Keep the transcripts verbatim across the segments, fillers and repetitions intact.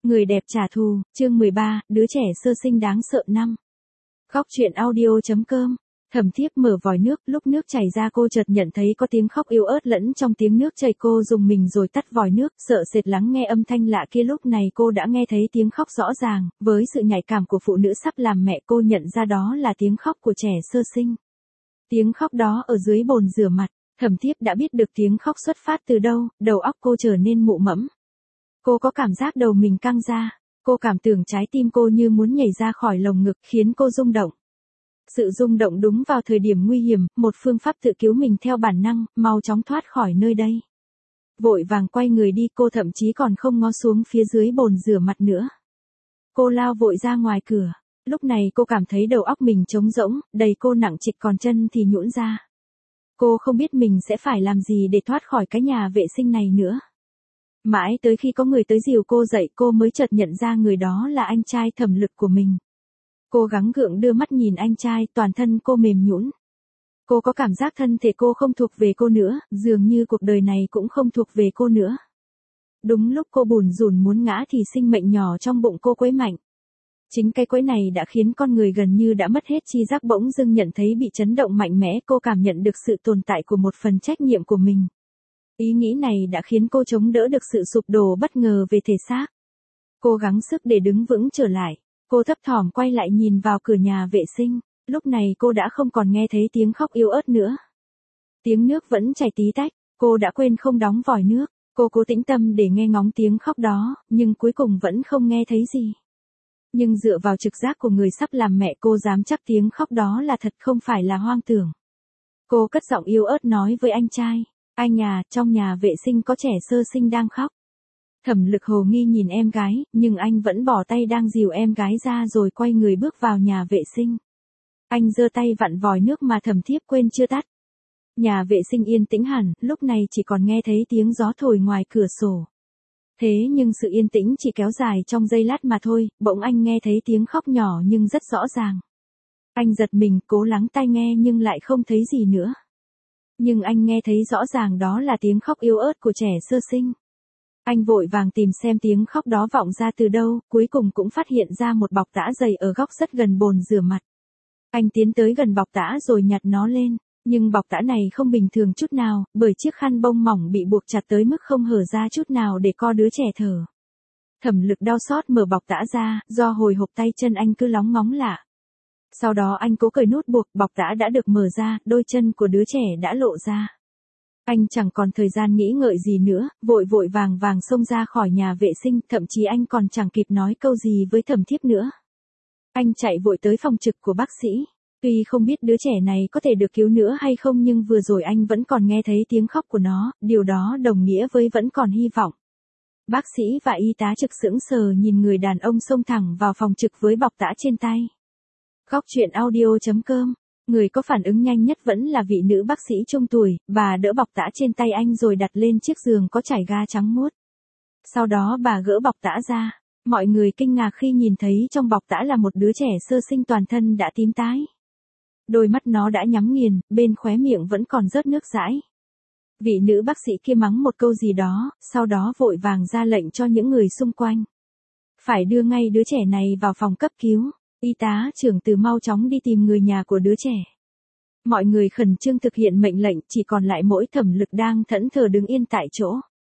Người đẹp trả thù, chương mười ba, đứa trẻ sơ sinh đáng sợ năm. Khóc chuyện audio.com. Thẩm Thiếp mở vòi nước, lúc nước chảy ra cô chợt nhận thấy có tiếng khóc yếu ớt lẫn trong tiếng nước chảy, cô dùng mình rồi tắt vòi nước, sợ sệt lắng nghe âm thanh lạ kia. Lúc này cô đã nghe thấy tiếng khóc rõ ràng, với sự nhạy cảm của phụ nữ sắp làm mẹ cô nhận ra đó là tiếng khóc của trẻ sơ sinh. Tiếng khóc đó ở dưới bồn rửa mặt, Thẩm Thiếp đã biết được tiếng khóc xuất phát từ đâu, đầu óc cô trở nên mụ mẫm. Cô có cảm giác đầu mình căng ra, cô cảm tưởng trái tim cô như muốn nhảy ra khỏi lồng ngực, khiến cô rung động. Sự rung động đúng vào thời điểm nguy hiểm, một phương pháp tự cứu mình theo bản năng, mau chóng thoát khỏi nơi đây. Vội vàng quay người đi, cô thậm chí còn không ngó xuống phía dưới bồn rửa mặt nữa. Cô lao vội ra ngoài cửa, lúc này cô cảm thấy đầu óc mình trống rỗng, đầy cô nặng trịch còn chân thì nhũn ra. Cô không biết mình sẽ phải làm gì để thoát khỏi cái nhà vệ sinh này nữa. Mãi tới khi có người tới dìu cô dậy, cô mới chợt nhận ra người đó là anh trai Thẩm Lực của mình. Cô gắng gượng đưa mắt nhìn anh trai, toàn thân cô mềm nhũn. Cô có cảm giác thân thể cô không thuộc về cô nữa, dường như cuộc đời này cũng không thuộc về cô nữa. Đúng lúc cô bủn rủn muốn ngã thì sinh mệnh nhỏ trong bụng cô quấy mạnh. Chính cái quấy này đã khiến con người gần như đã mất hết tri giác bỗng dưng nhận thấy bị chấn động mạnh mẽ, cô cảm nhận được sự tồn tại của một phần trách nhiệm của mình. Ý nghĩ này đã khiến cô chống đỡ được sự sụp đổ bất ngờ về thể xác. Cô gắng sức để đứng vững trở lại. Cô thấp thỏm quay lại nhìn vào cửa nhà vệ sinh. Lúc này cô đã không còn nghe thấy tiếng khóc yếu ớt nữa. Tiếng nước vẫn chảy tí tách. Cô đã quên không đóng vòi nước. Cô cố tĩnh tâm để nghe ngóng tiếng khóc đó, nhưng cuối cùng vẫn không nghe thấy gì. Nhưng dựa vào trực giác của người sắp làm mẹ, cô dám chắc tiếng khóc đó là thật, không phải là hoang tưởng. Cô cất giọng yếu ớt nói với anh trai. Anh à, trong nhà vệ sinh có trẻ sơ sinh đang khóc. Thẩm Lực hồ nghi nhìn em gái, nhưng anh vẫn bỏ tay đang dìu em gái ra rồi quay người bước vào nhà vệ sinh. Anh giơ tay vặn vòi nước mà Thẩm Thiếp quên chưa tắt. Nhà vệ sinh yên tĩnh hẳn, lúc này chỉ còn nghe thấy tiếng gió thổi ngoài cửa sổ. Thế nhưng sự yên tĩnh chỉ kéo dài trong giây lát mà thôi, bỗng anh nghe thấy tiếng khóc nhỏ nhưng rất rõ ràng. Anh giật mình, cố lắng tai nghe nhưng lại không thấy gì nữa. Nhưng anh nghe thấy rõ ràng đó là tiếng khóc yếu ớt của trẻ sơ sinh. Anh vội vàng tìm xem tiếng khóc đó vọng ra từ đâu, cuối cùng cũng phát hiện ra một bọc tã dày ở góc rất gần bồn rửa mặt. Anh tiến tới gần bọc tã rồi nhặt nó lên, nhưng bọc tã này không bình thường chút nào, bởi chiếc khăn bông mỏng bị buộc chặt tới mức không hở ra chút nào để co đứa trẻ thở. Thẩm Lực đau xót mở bọc tã ra, do hồi hộp tay chân anh cứ lóng ngóng lạ. Sau đó anh cố cởi nút buộc, bọc tã đã được mở ra, đôi chân của đứa trẻ đã lộ ra. Anh chẳng còn thời gian nghĩ ngợi gì nữa, vội vội vàng vàng xông ra khỏi nhà vệ sinh, thậm chí anh còn chẳng kịp nói câu gì với Thẩm Thiếp nữa. Anh chạy vội tới phòng trực của bác sĩ. Tuy không biết đứa trẻ này có thể được cứu nữa hay không, nhưng vừa rồi anh vẫn còn nghe thấy tiếng khóc của nó, điều đó đồng nghĩa với vẫn còn hy vọng. Bác sĩ và y tá trực sững sờ nhìn người đàn ông xông thẳng vào phòng trực với bọc tã trên tay. Khóc chuyện audio.com. Người có phản ứng nhanh nhất vẫn là vị nữ bác sĩ trung tuổi, bà đỡ bọc tã trên tay anh rồi đặt lên chiếc giường có trải ga trắng muốt. Sau đó bà gỡ bọc tã ra. Mọi người kinh ngạc khi nhìn thấy trong bọc tã là một đứa trẻ sơ sinh toàn thân đã tím tái. Đôi mắt nó đã nhắm nghiền, bên khóe miệng vẫn còn rớt nước dãi. Vị nữ bác sĩ kia mắng một câu gì đó, sau đó vội vàng ra lệnh cho những người xung quanh. Phải đưa ngay đứa trẻ này vào phòng cấp cứu. Y tá trưởng Từ mau chóng đi tìm người nhà của đứa trẻ. Mọi người khẩn trương thực hiện mệnh lệnh, chỉ còn lại mỗi Thẩm Lực đang thẫn thờ đứng yên tại chỗ.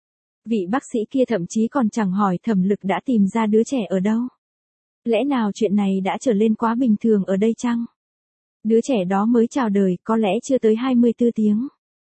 Vị bác sĩ kia thậm chí còn chẳng hỏi Thẩm Lực đã tìm ra đứa trẻ ở đâu. Lẽ nào chuyện này đã trở lên quá bình thường ở đây chăng? Đứa trẻ đó mới chào đời, có lẽ chưa tới hai mươi tư tiếng.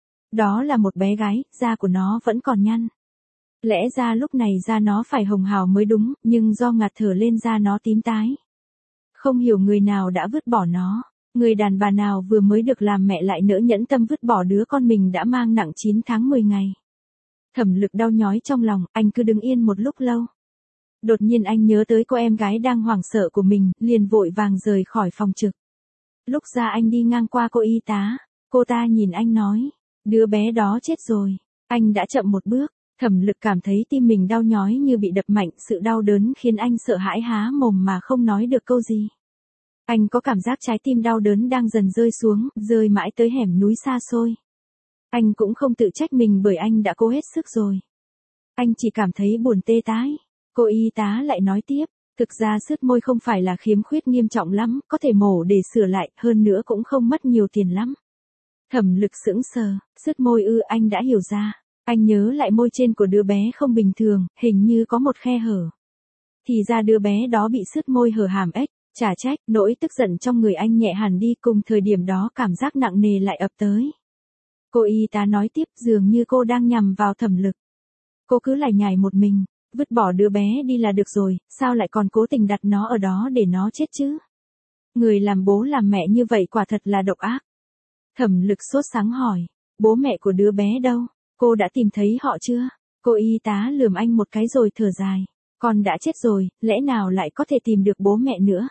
Đó là một bé gái, da của nó vẫn còn nhăn. Lẽ ra lúc này da nó phải hồng hào mới đúng, nhưng do ngạt thở lên da nó tím tái. Không hiểu người nào đã vứt bỏ nó, người đàn bà nào vừa mới được làm mẹ lại nỡ nhẫn tâm vứt bỏ đứa con mình đã mang nặng chín tháng mười ngày. Thẩm Lực đau nhói trong lòng, anh cứ đứng yên một lúc lâu. Đột nhiên anh nhớ tới cô em gái đang hoảng sợ của mình, liền vội vàng rời khỏi phòng trực. Lúc ra anh đi ngang qua cô y tá, cô ta nhìn anh nói, đứa bé đó chết rồi. Anh đã chậm một bước. Thẩm Lực cảm thấy tim mình đau nhói như bị đập mạnh, sự đau đớn khiến anh sợ hãi há mồm mà không nói được câu gì. Anh có cảm giác trái tim đau đớn đang dần rơi xuống, rơi mãi tới hẻm núi xa xôi. Anh cũng không tự trách mình bởi anh đã cố hết sức rồi. Anh chỉ cảm thấy buồn tê tái. Cô y tá lại nói tiếp, thực ra sứt môi không phải là khiếm khuyết nghiêm trọng lắm, có thể mổ để sửa lại, hơn nữa cũng không mất nhiều tiền lắm. Thẩm Lực sững sờ, sứt môi ư? Anh đã hiểu ra. Anh nhớ lại môi trên của đứa bé không bình thường, hình như có một khe hở. Thì ra đứa bé đó bị sứt môi hở hàm ếch, chả trách, nỗi tức giận trong người anh nhẹ hẳn đi, cùng thời điểm đó cảm giác nặng nề lại ập tới. Cô y tá nói tiếp, dường như cô đang nhằm vào Thẩm Lực. Cô cứ lải nhải một mình, vứt bỏ đứa bé đi là được rồi, sao lại còn cố tình đặt nó ở đó để nó chết chứ? Người làm bố làm mẹ như vậy quả thật là độc ác. Thẩm Lực sốt sáng hỏi, bố mẹ của đứa bé đâu? Cô đã tìm thấy họ chưa? Cô y tá lườm anh một cái rồi thở dài. Con đã chết rồi, lẽ nào lại có thể tìm được bố mẹ nữa?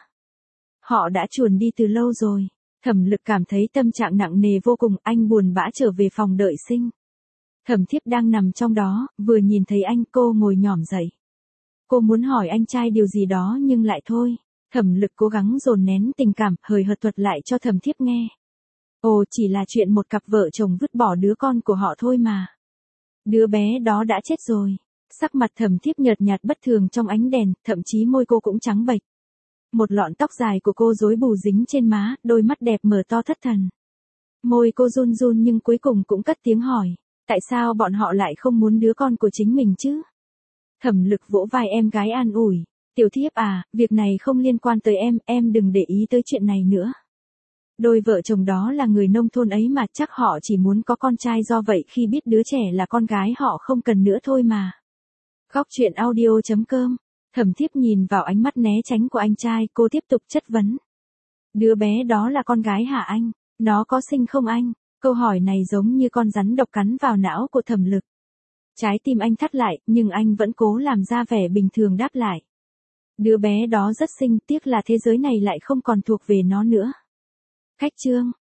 Họ đã chuồn đi từ lâu rồi. Thẩm Lực cảm thấy tâm trạng nặng nề vô cùng, anh buồn bã trở về phòng đợi sinh. Thẩm Thiếp đang nằm trong đó, vừa nhìn thấy anh cô ngồi nhỏm dậy. Cô muốn hỏi anh trai điều gì đó nhưng lại thôi. Thẩm Lực cố gắng dồn nén tình cảm, hời hợt thuật lại cho Thẩm Thiếp nghe. Ồ, chỉ là chuyện một cặp vợ chồng vứt bỏ đứa con của họ thôi mà. Đứa bé đó đã chết rồi. Sắc mặt Thẩm Thiếp nhợt nhạt bất thường trong ánh đèn, thậm chí môi cô cũng trắng bệch. Một lọn tóc dài của cô rối bù dính trên má, đôi mắt đẹp mở to thất thần. Môi cô run run nhưng cuối cùng cũng cất tiếng hỏi, tại sao bọn họ lại không muốn đứa con của chính mình chứ? Thẩm Lực vỗ vai em gái an ủi, Tiểu Thiếp à, việc này không liên quan tới em, em đừng để ý tới chuyện này nữa. Đôi vợ chồng đó là người nông thôn ấy mà, chắc họ chỉ muốn có con trai, do vậy khi biết đứa trẻ là con gái họ không cần nữa thôi mà. Góc truyện audio chấm com. Thẩm Thiếp nhìn vào ánh mắt né tránh của anh trai, cô tiếp tục chất vấn. Đứa bé đó là con gái hả anh? Nó có sinh không anh? Câu hỏi này giống như con rắn độc cắn vào não của Thẩm Lực. Trái tim anh thắt lại, nhưng anh vẫn cố làm ra vẻ bình thường đáp lại. Đứa bé đó rất xinh, tiếc là thế giới này lại không còn thuộc về nó nữa. Khách chương.